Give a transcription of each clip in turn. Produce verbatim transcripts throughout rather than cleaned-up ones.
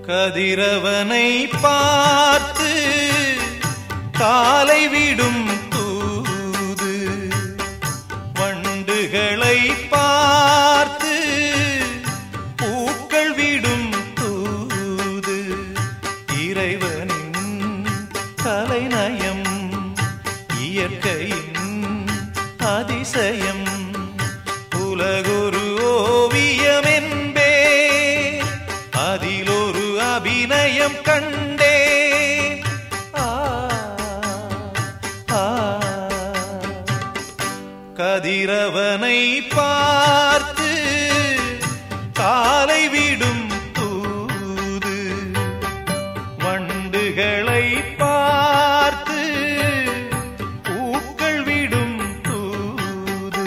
கதிரவனை பார்த்து காலை விடும் தூது, வண்டுகளை பார்த்து பூக்கள் விடும் தூது, இறைவனின் கலைநயம் இயற்கையின் அதிசயம், உலகொரு ஓவியம் என்பே அதிலொரு அபிநயம் கண்டே. ஆ ஆ கதிரவனை பார்த்து காலை விடும் தூது, வண்டுகளை பார்த்து பூக்கள் விடும் தூது.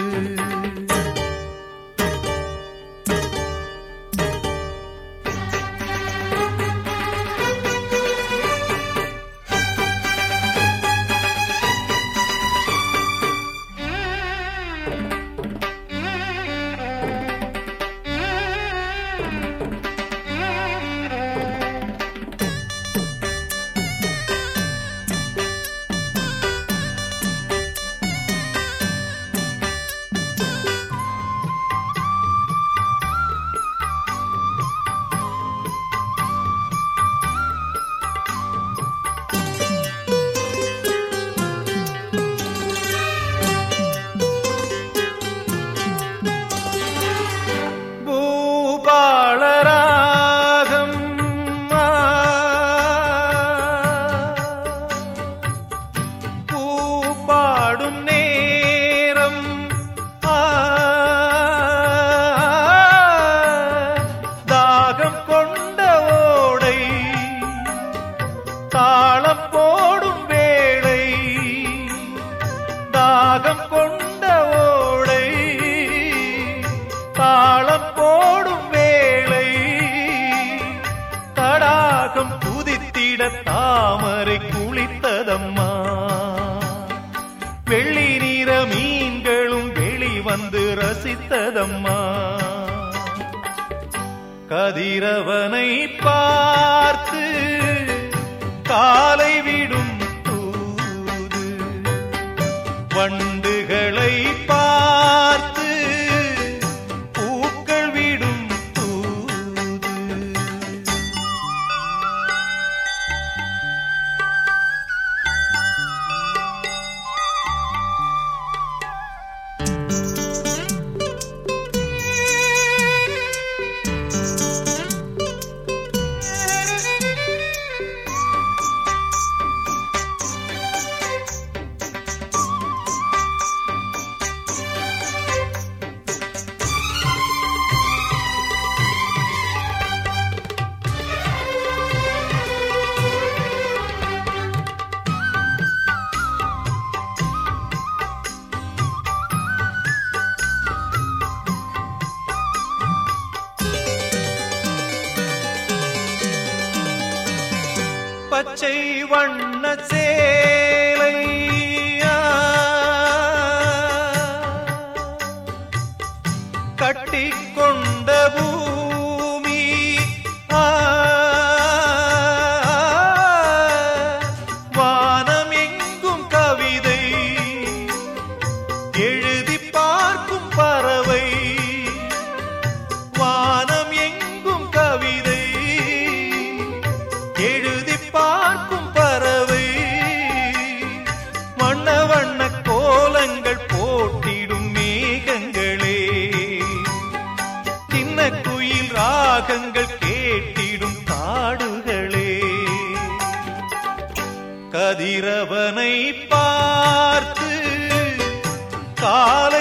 தாளம் போடும் வேளை, தாகம் கொண்ட ஓடை, தாளம் போடும் வேளை, தடாகம் குதித்திட தாமரை குளித்ததம்மா, வெள்ளி நீர மீன்களும் வெளிவந்து ரசித்ததம்மா. கதிரவனை பார்த்து காலை விடும் தூது, வண்டுகளை பார்த்து பூக்கள் விடும் தூது. பச்சை வண்ண சேலை கட்டிக்கொண்ட பூமி, வானம் எங்கும் கவிதை எழுதி பார்க்கும் பறவை, வானம் எங்கும் கவிதை எழுதி பார்க்கும் பறவை, வண்ண வண்ண கோலங்கள் போட்டிடும் மேகங்களே, சின்ன குயில் ராகங்கள் கேட்டிடும் காடுகளே. கதிரவனை பார்த்து கால